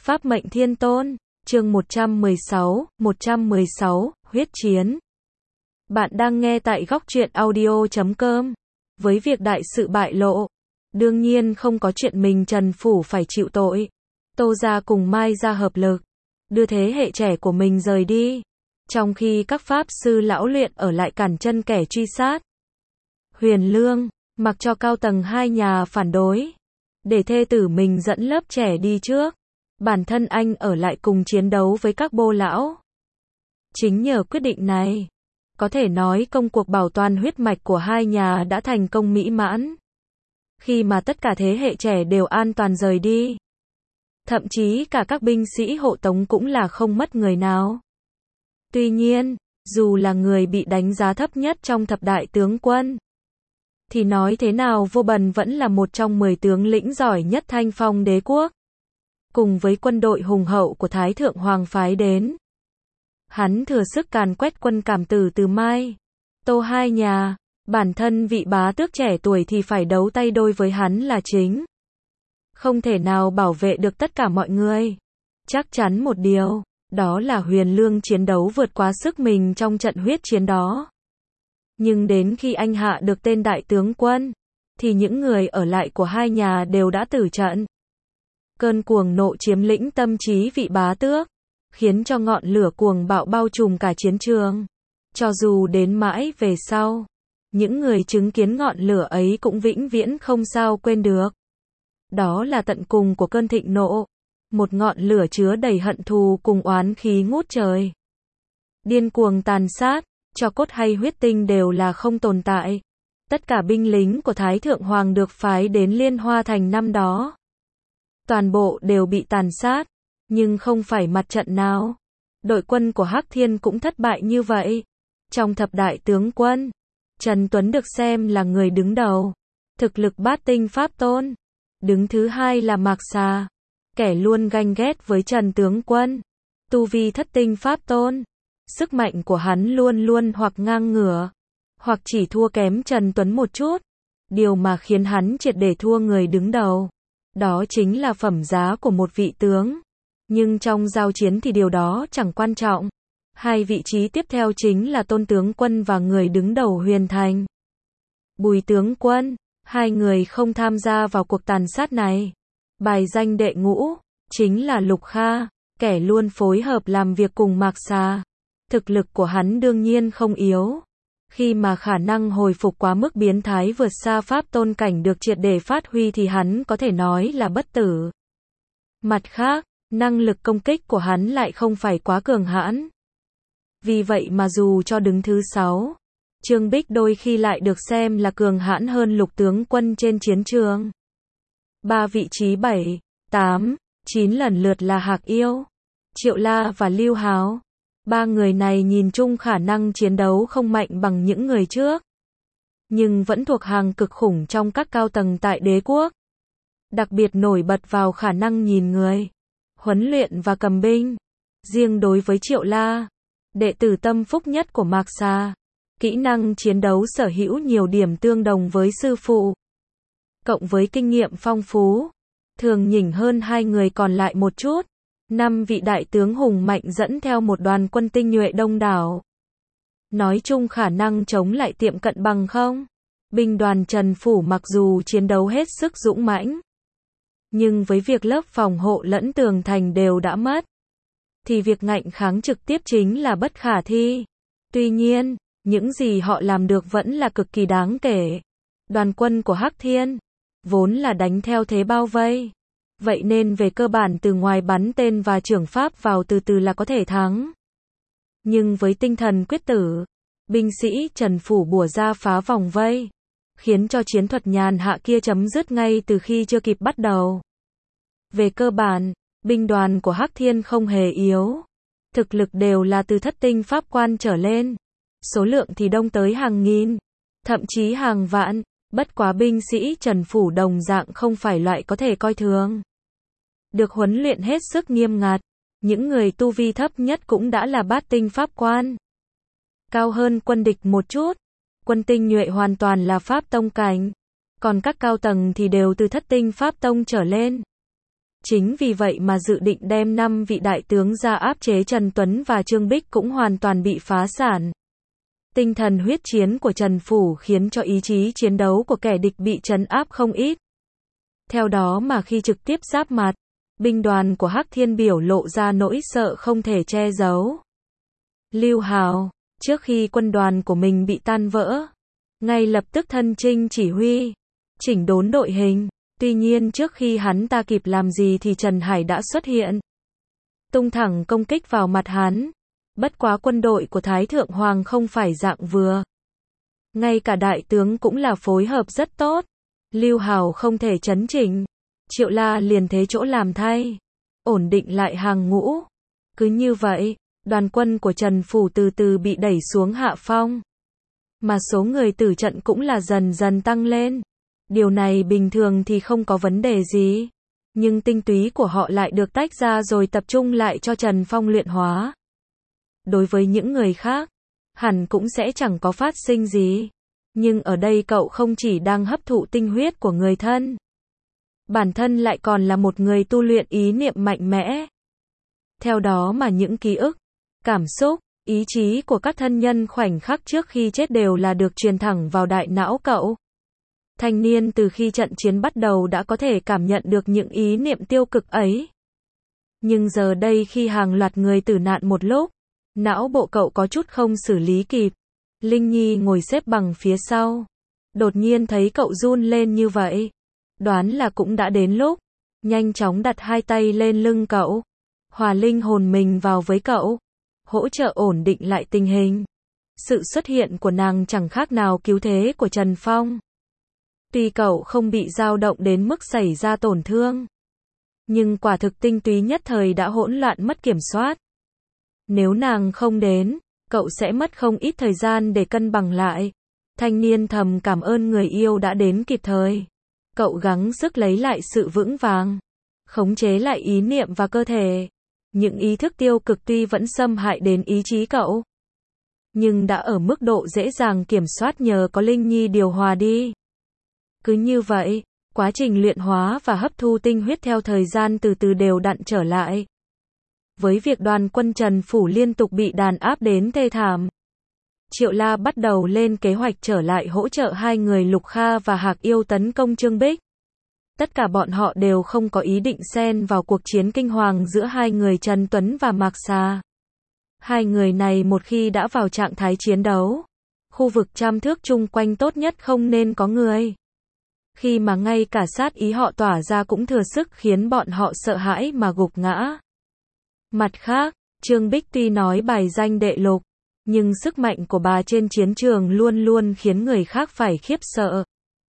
Pháp mệnh thiên tôn, chương 116, huyết chiến. Bạn đang nghe tại góc truyện audio.com. Với việc đại sự bại lộ, đương nhiên không có chuyện mình Trần Phủ phải chịu tội. Tô gia cùng Mai gia hợp lực, đưa thế hệ trẻ của mình rời đi, trong khi các pháp sư lão luyện ở lại cản chân kẻ truy sát. Huyền Lương, mặc cho cao tầng hai nhà phản đối, để thê tử mình dẫn lớp trẻ đi trước, bản thân anh ở lại cùng chiến đấu với các bô lão. Chính nhờ quyết định này, có thể nói công cuộc bảo toàn huyết mạch của hai nhà đã thành công mỹ mãn. Khi mà tất cả thế hệ trẻ đều an toàn rời đi, thậm chí cả các binh sĩ hộ tống cũng là không mất người nào. Tuy nhiên, dù là người bị đánh giá thấp nhất trong thập đại tướng quân, thì nói thế nào Vô Bần vẫn là một trong 10 tướng lĩnh giỏi nhất Thanh Phong đế quốc. Cùng với quân đội hùng hậu của Thái Thượng Hoàng phái đến, hắn thừa sức càn quét quân Cảm Tử từ Mai, Tô hai nhà, bản thân vị bá tước trẻ tuổi thì phải đấu tay đôi với hắn là chính. Không thể nào bảo vệ được tất cả mọi người. Chắc chắn một điều, đó là Huyền Lương chiến đấu vượt quá sức mình trong trận huyết chiến đó. Nhưng đến khi anh hạ được tên đại tướng quân, thì những người ở lại của hai nhà đều đã tử trận. Cơn cuồng nộ chiếm lĩnh tâm trí vị bá tước, khiến cho ngọn lửa cuồng bạo bao trùm cả chiến trường. Cho dù đến mãi về sau, những người chứng kiến ngọn lửa ấy cũng vĩnh viễn không sao quên được. Đó là tận cùng của cơn thịnh nộ, một ngọn lửa chứa đầy hận thù cùng oán khí ngút trời. Điên cuồng tàn sát, cho cốt hay huyết tinh đều là không tồn tại. Tất cả binh lính của Thái Thượng Hoàng được phái đến Liên Hoa Thành năm đó, toàn bộ đều bị tàn sát, nhưng không phải mặt trận nào. Đội quân của Hắc Thiên cũng thất bại như vậy. Trong thập đại tướng quân, Trần Tuấn được xem là người đứng đầu, thực lực bát tinh pháp tôn. Đứng thứ hai là Mạc Xà, kẻ luôn ganh ghét với Trần tướng quân, tu vi thất tinh pháp tôn. Sức mạnh của hắn luôn luôn hoặc ngang ngửa, hoặc chỉ thua kém Trần Tuấn một chút. Điều mà khiến hắn triệt để thua người đứng đầu, đó chính là phẩm giá của một vị tướng. Nhưng trong giao chiến thì điều đó chẳng quan trọng. Hai vị trí tiếp theo chính là Tôn tướng quân và người đứng đầu Huyền Thành, Bùi tướng quân. Hai người không tham gia vào cuộc tàn sát này. Bài danh đệ ngũ chính là Lục Kha, kẻ luôn phối hợp làm việc cùng Mạc Xà. Thực lực của hắn đương nhiên không yếu, khi mà khả năng hồi phục quá mức biến thái vượt xa pháp tôn cảnh được triệt để phát huy thì hắn có thể nói là bất tử. Mặt khác, năng lực công kích của hắn lại không phải quá cường hãn. Vì vậy mà dù cho đứng thứ 6, Trương Bích đôi khi lại được xem là cường hãn hơn Lục tướng quân trên chiến trường. Ba vị trí 7, 8, 9 lần lượt là Hạc Yêu, Triệu La và Lưu Háo. Ba người này nhìn chung khả năng chiến đấu không mạnh bằng những người trước, nhưng vẫn thuộc hàng cực khủng trong các cao tầng tại đế quốc. Đặc biệt nổi bật vào khả năng nhìn người, huấn luyện và cầm binh. Riêng đối với Triệu La, đệ tử tâm phúc nhất của Mạc Xà, kỹ năng chiến đấu sở hữu nhiều điểm tương đồng với sư phụ, cộng với kinh nghiệm phong phú, thường nhỉnh hơn hai người còn lại một chút. 5 vị đại tướng hùng mạnh dẫn theo một đoàn quân tinh nhuệ đông đảo. Nói chung khả năng chống lại tiệm cận bằng không. Binh đoàn Trần Phủ mặc dù chiến đấu hết sức dũng mãnh, nhưng với việc lớp phòng hộ lẫn tường thành đều đã mất, thì việc ngạnh kháng trực tiếp chính là bất khả thi. Tuy nhiên, những gì họ làm được vẫn là cực kỳ đáng kể. Đoàn quân của Hắc Thiên vốn là đánh theo thế bao vây, vậy nên về cơ bản từ ngoài bắn tên và chưởng pháp vào từ từ là có thể thắng. Nhưng với tinh thần quyết tử, binh sĩ Trần Phủ bủa ra phá vòng vây, khiến cho chiến thuật nhàn hạ kia chấm dứt ngay từ khi chưa kịp bắt đầu. Về cơ bản, binh đoàn của Hắc Thiên không hề yếu, thực lực đều là từ thất tinh pháp quan trở lên, số lượng thì đông tới hàng nghìn, thậm chí hàng vạn. Bất quá binh sĩ Trần Phủ đồng dạng không phải loại có thể coi thường. Được huấn luyện hết sức nghiêm ngặt, những người tu vi thấp nhất cũng đã là bát tinh pháp quan. Cao hơn quân địch một chút, quân tinh nhuệ hoàn toàn là pháp tông cảnh, còn các cao tầng thì đều từ thất tinh pháp tông trở lên. Chính vì vậy mà dự định đem 5 vị đại tướng ra áp chế Trần Tuấn và Trương Bích cũng hoàn toàn bị phá sản. Tinh thần huyết chiến của Trần Phủ khiến cho ý chí chiến đấu của kẻ địch bị trấn áp không ít. Theo đó mà khi trực tiếp giáp mặt, binh đoàn của Hắc Thiên biểu lộ ra nỗi sợ không thể che giấu. Lưu Hào, trước khi quân đoàn của mình bị tan vỡ, ngay lập tức thân chinh chỉ huy, chỉnh đốn đội hình. Tuy nhiên trước khi hắn ta kịp làm gì thì Trần Hải đã xuất hiện, tung thẳng công kích vào mặt hắn. Bất quá quân đội của Thái Thượng Hoàng không phải dạng vừa. Ngay cả đại tướng cũng là phối hợp rất tốt. Lưu Hào không thể chấn chỉnh, Triệu La liền thế chỗ làm thay, ổn định lại hàng ngũ. Cứ như vậy, đoàn quân của Trần Phủ từ từ bị đẩy xuống hạ phong. Mà số người tử trận cũng là dần dần tăng lên. Điều này bình thường thì không có vấn đề gì. Nhưng tinh túy của họ lại được tách ra rồi tập trung lại cho Trần Phong luyện hóa. Đối với những người khác, hẳn cũng sẽ chẳng có phát sinh gì. Nhưng ở đây cậu không chỉ đang hấp thụ tinh huyết của người thân, bản thân lại còn là một người tu luyện ý niệm mạnh mẽ. Theo đó mà những ký ức, cảm xúc, ý chí của các thân nhân khoảnh khắc trước khi chết đều là được truyền thẳng vào đại não cậu. Thanh niên từ khi trận chiến bắt đầu đã có thể cảm nhận được những ý niệm tiêu cực ấy. Nhưng giờ đây khi hàng loạt người tử nạn một lúc, não bộ cậu có chút không xử lý kịp. Linh Nhi ngồi xếp bằng phía sau, đột nhiên thấy cậu run lên như vậy, đoán là cũng đã đến lúc, nhanh chóng đặt hai tay lên lưng cậu, hòa linh hồn mình vào với cậu, hỗ trợ ổn định lại tình hình. Sự xuất hiện của nàng chẳng khác nào cứu thế của Trần Phong. Tuy cậu không bị dao động đến mức xảy ra tổn thương, nhưng quả thực tinh túy nhất thời đã hỗn loạn mất kiểm soát. Nếu nàng không đến, cậu sẽ mất không ít thời gian để cân bằng lại. Thanh niên thầm cảm ơn người yêu đã đến kịp thời. Cậu gắng sức lấy lại sự vững vàng, khống chế lại ý niệm và cơ thể. Những ý thức tiêu cực tuy vẫn xâm hại đến ý chí cậu, nhưng đã ở mức độ dễ dàng kiểm soát nhờ có Linh Nhi điều hòa đi. Cứ như vậy, quá trình luyện hóa và hấp thu tinh huyết theo thời gian từ từ đều đặn trở lại. Với việc đoàn quân Trần Phủ liên tục bị đàn áp đến thê thảm, Triệu La bắt đầu lên kế hoạch trở lại hỗ trợ hai người Lục Kha và Hạc Yêu tấn công Trương Bích. Tất cả bọn họ đều không có ý định xen vào cuộc chiến kinh hoàng giữa hai người Trần Tuấn và Mạc Xà. Hai người này một khi đã vào trạng thái chiến đấu, khu vực trăm thước chung quanh tốt nhất không nên có người. Khi mà ngay cả sát ý họ tỏa ra cũng thừa sức khiến bọn họ sợ hãi mà gục ngã. Mặt khác, Trương Bích tuy nói bài danh đệ lục, nhưng sức mạnh của bà trên chiến trường luôn luôn khiến người khác phải khiếp sợ.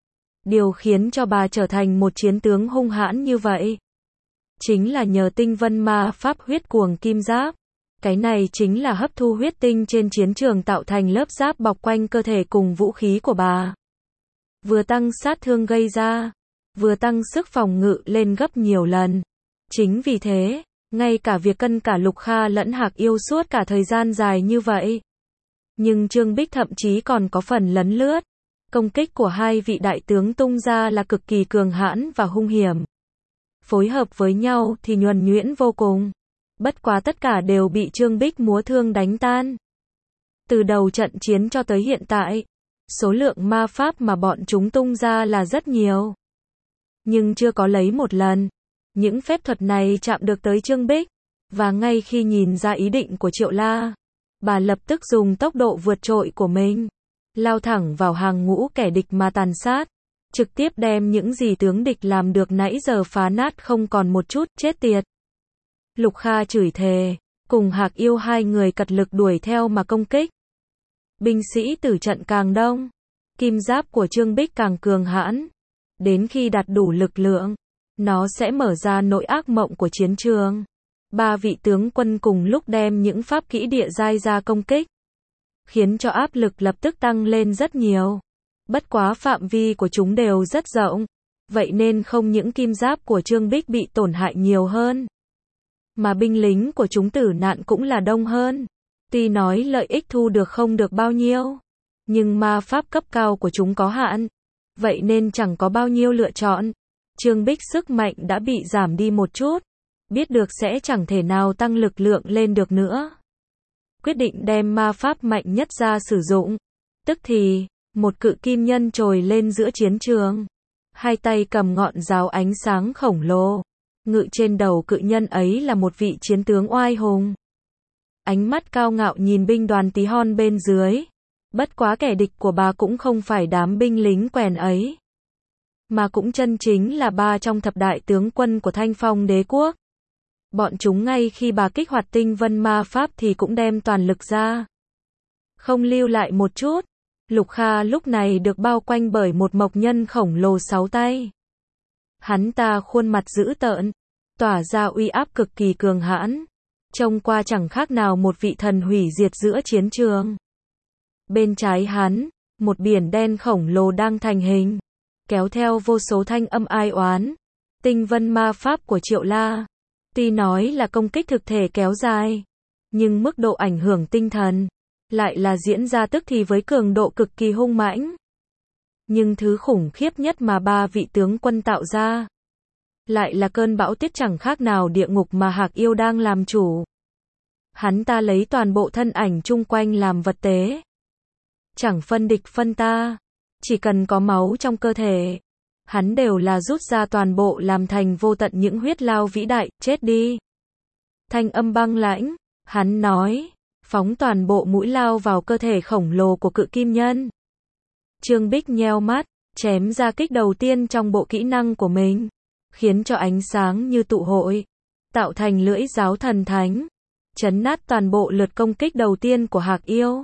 Điều khiến cho bà trở thành một chiến tướng hung hãn như vậy, chính là nhờ tinh vân ma pháp huyết cuồng kim giáp. Cái này chính là hấp thu huyết tinh trên chiến trường tạo thành lớp giáp bọc quanh cơ thể cùng vũ khí của bà. Vừa tăng sát thương gây ra, vừa tăng sức phòng ngự lên gấp nhiều lần. Chính vì thế, ngay cả việc cân cả Lục Kha lẫn Hạc Yêu suốt cả thời gian dài như vậy. Nhưng Trương Bích thậm chí còn có phần lấn lướt. Công kích của hai vị đại tướng tung ra là cực kỳ cường hãn và hung hiểm. Phối hợp với nhau thì nhuần nhuyễn vô cùng. Bất quá tất cả đều bị Trương Bích múa thương đánh tan. Từ đầu trận chiến cho tới hiện tại, số lượng ma pháp mà bọn chúng tung ra là rất nhiều. Nhưng chưa có lấy một lần. Những phép thuật này chạm được tới Trương Bích. Và ngay khi nhìn ra ý định của Triệu La, bà lập tức dùng tốc độ vượt trội của mình, lao thẳng vào hàng ngũ kẻ địch mà tàn sát. Trực tiếp đem những gì tướng địch làm được nãy giờ phá nát không còn một chút, chết tiệt. Lục Kha chửi thề, cùng Hạc Yêu hai người cật lực đuổi theo mà công kích. Binh sĩ tử trận càng đông, kim giáp của Trương Bích càng cường hãn. Đến khi đạt đủ lực lượng, nó sẽ mở ra nỗi ác mộng của chiến trường. Ba vị tướng quân cùng lúc đem những pháp kỹ địa giai ra công kích, khiến cho áp lực lập tức tăng lên rất nhiều. Bất quá phạm vi của chúng đều rất rộng, vậy nên không những kim giáp của Trương Bích bị tổn hại nhiều hơn, mà binh lính của chúng tử nạn cũng là đông hơn. Tuy nói lợi ích thu được không được bao nhiêu, nhưng ma pháp cấp cao của chúng có hạn, vậy nên chẳng có bao nhiêu lựa chọn. Trương Bích sức mạnh đã bị giảm đi một chút, biết được sẽ chẳng thể nào tăng lực lượng lên được nữa. Quyết định đem ma pháp mạnh nhất ra sử dụng. Tức thì, một cự kim nhân trồi lên giữa chiến trường. Hai tay cầm ngọn giáo ánh sáng khổng lồ. Ngự trên đầu cự nhân ấy là một vị chiến tướng oai hùng. Ánh mắt cao ngạo nhìn binh đoàn tí hon bên dưới. Bất quá kẻ địch của bà cũng không phải đám binh lính quèn ấy, mà cũng chân chính là ba trong thập đại tướng quân của Thanh Phong đế quốc. Bọn chúng ngay khi bà kích hoạt tinh vân ma pháp thì cũng đem toàn lực ra. Không lưu lại một chút. Lục Kha lúc này được bao quanh bởi một mộc nhân khổng lồ 6 tay. Hắn ta khuôn mặt dữ tợn, tỏa ra uy áp cực kỳ cường hãn. Trông qua chẳng khác nào một vị thần hủy diệt giữa chiến trường. Bên trái hắn, một biển đen khổng lồ đang thành hình, kéo theo vô số thanh âm ai oán. Tinh vân ma pháp của Triệu La, tuy nói là công kích thực thể kéo dài, nhưng mức độ ảnh hưởng tinh thần lại là diễn ra tức thì với cường độ cực kỳ hung mãnh. Nhưng thứ khủng khiếp nhất mà ba vị tướng quân tạo ra lại là cơn bão tuyết chẳng khác nào địa ngục mà Hạc Yêu đang làm chủ. Hắn ta lấy toàn bộ thân ảnh chung quanh làm vật tế, chẳng phân địch phân ta, chỉ cần có máu trong cơ thể, hắn đều là rút ra toàn bộ làm thành vô tận những huyết lao vĩ đại, chết đi. Thanh âm băng lãnh, hắn nói, phóng toàn bộ mũi lao vào cơ thể khổng lồ của cự kim nhân. Trương Bích nheo mắt, chém ra kích đầu tiên trong bộ kỹ năng của mình, khiến cho ánh sáng như tụ hội, tạo thành lưỡi giáo thần thánh, chấn nát toàn bộ lượt công kích đầu tiên của Hạc Yêu.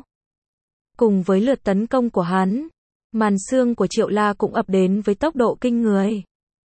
Cùng với lượt tấn công của hắn, màn xương của Triệu La cũng ập đến với tốc độ kinh người.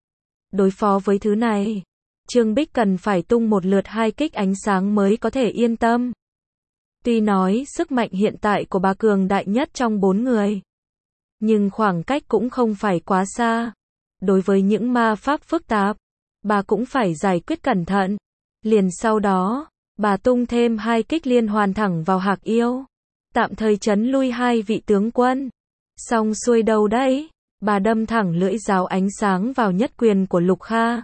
Đối phó với thứ này, Trương Bích cần phải tung một lượt 2 kích ánh sáng mới có thể yên tâm. Tuy nói sức mạnh hiện tại của bà cường đại nhất trong 4 người, nhưng khoảng cách cũng không phải quá xa. Đối với những ma pháp phức tạp, bà cũng phải giải quyết cẩn thận. Liền sau đó, bà tung thêm 2 kích liên hoàn thẳng vào Hạc Yêu, tạm thời trấn lui 2 vị tướng quân. Xong xuôi đâu đấy, bà đâm thẳng lưỡi giáo ánh sáng vào nhất quyền của Lục Kha.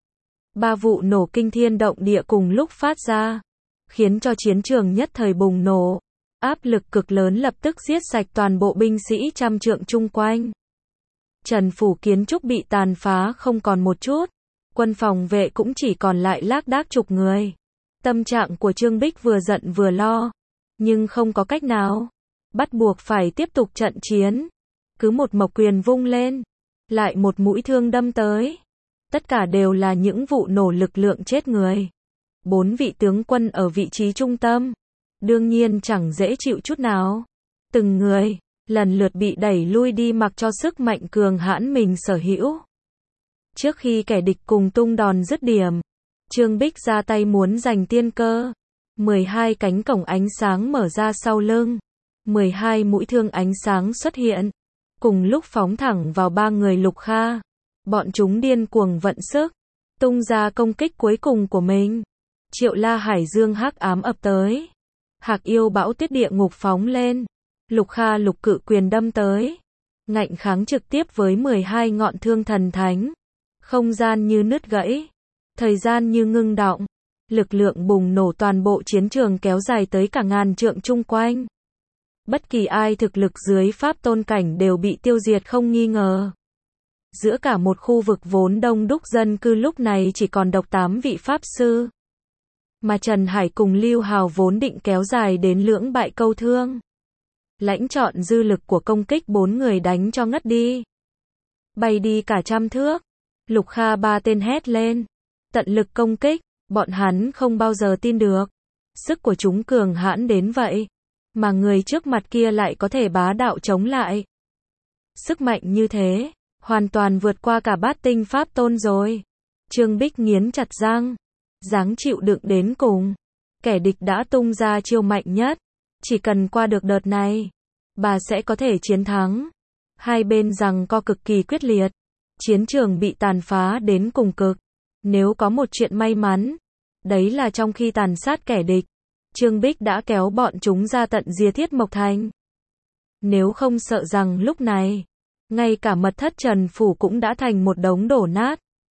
3 vụ nổ kinh thiên động địa cùng lúc phát ra, khiến cho chiến trường nhất thời bùng nổ. Áp lực cực lớn lập tức giết sạch toàn bộ binh sĩ trăm trượng chung quanh. Trần phủ kiến trúc bị tàn phá không còn một chút, quân phòng vệ cũng chỉ còn lại lác đác chục người. Tâm trạng của Trương Bích vừa giận vừa lo, nhưng không có cách nào, bắt buộc phải tiếp tục trận chiến. Cứ một mộc quyền vung lên, lại một mũi thương đâm tới. Tất cả đều là những vụ nổ lực lượng chết người. 4 vị tướng quân ở vị trí trung tâm, đương nhiên chẳng dễ chịu chút nào. Từng người lần lượt bị đẩy lui đi mặc cho sức mạnh cường hãn mình sở hữu. Trước khi kẻ địch cùng tung đòn dứt điểm, Trương Bích ra tay muốn giành tiên cơ. 12 cánh cổng ánh sáng mở ra sau lưng, 12 mũi thương ánh sáng xuất hiện, cùng lúc phóng thẳng vào 3 người Lục Kha. Bọn chúng điên cuồng vận sức, tung ra công kích cuối cùng của mình. Triệu La Hải Dương hắc ám ập tới, Hạc Yêu bão tuyết địa ngục phóng lên, Lục Kha lục cự quyền đâm tới, ngạnh kháng trực tiếp với 12 ngọn thương thần thánh. Không gian như nứt gãy, thời gian như ngưng đọng, lực lượng bùng nổ toàn bộ chiến trường kéo dài tới cả ngàn trượng chung quanh. Bất kỳ ai thực lực dưới pháp tôn cảnh đều bị tiêu diệt không nghi ngờ. Giữa cả một khu vực vốn đông đúc dân cư lúc này chỉ còn độc 8 vị pháp sư. Mà Trần Hải cùng Lưu Hào vốn định kéo dài đến lưỡng bại câu thương. Lãnh chọn dư lực của công kích 4 người đánh cho ngất đi. Bay đi cả trăm thước. Lục Kha 3 tên hét lên. Tận lực công kích, bọn hắn không bao giờ tin được. Sức của chúng cường hãn đến vậy, mà người trước mặt kia lại có thể bá đạo chống lại. Sức mạnh như thế, hoàn toàn vượt qua cả bát tinh pháp tôn rồi. Trương Bích nghiến chặt răng, dáng chịu đựng đến cùng. Kẻ địch đã tung ra chiêu mạnh nhất. Chỉ cần qua được đợt này, bà sẽ có thể chiến thắng. Hai bên giằng co cực kỳ quyết liệt. Chiến trường bị tàn phá đến cùng cực. Nếu có một chuyện may mắn, đấy là trong khi tàn sát kẻ địch, Trương Bích đã kéo bọn chúng ra tận Diê Thiết Mộc Thành. Nếu không sợ rằng lúc này, ngay cả mật thất Trần Phủ cũng đã thành một đống đổ nát.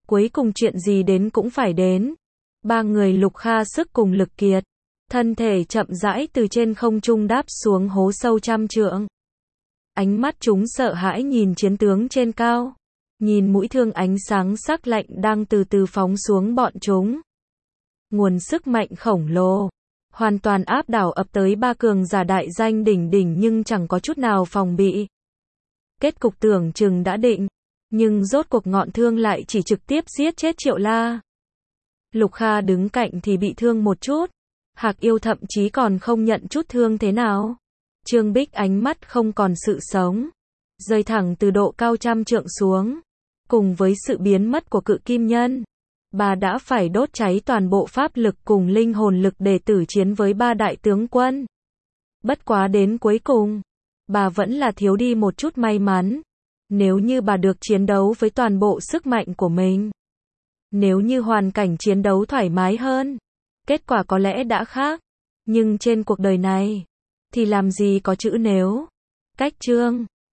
Cuối cùng chuyện gì đến cũng phải đến. Ba người Lục Kha sức cùng lực kiệt. Thân thể chậm rãi từ trên không trung đáp xuống hố sâu 100 trượng. Ánh mắt chúng sợ hãi nhìn chiến tướng trên cao. Nhìn mũi thương ánh sáng sắc lạnh đang từ từ phóng xuống bọn chúng. Nguồn sức mạnh khổng lồ. Hoàn toàn áp đảo ập tới ba cường giả đại danh đỉnh đỉnh nhưng chẳng có chút nào phòng bị. Kết cục tưởng chừng đã định. Nhưng rốt cuộc ngọn thương lại chỉ trực tiếp giết chết Triệu La. Lục Kha đứng cạnh thì bị thương một chút. Hạc Yêu thậm chí còn không nhận chút thương thế nào. Trương Bích ánh mắt không còn sự sống. Rơi thẳng từ độ cao 100 trượng xuống. Cùng với sự biến mất của cự kim nhân. Bà đã phải đốt cháy toàn bộ pháp lực cùng linh hồn lực để tử chiến với ba đại tướng quân. Bất quá đến cuối cùng, bà vẫn là thiếu đi một chút may mắn. Nếu như bà được chiến đấu với toàn bộ sức mạnh của mình. Nếu như hoàn cảnh chiến đấu thoải mái hơn. Kết quả có lẽ đã khác. Nhưng trên cuộc đời này, thì làm gì có chữ nếu. Cách chương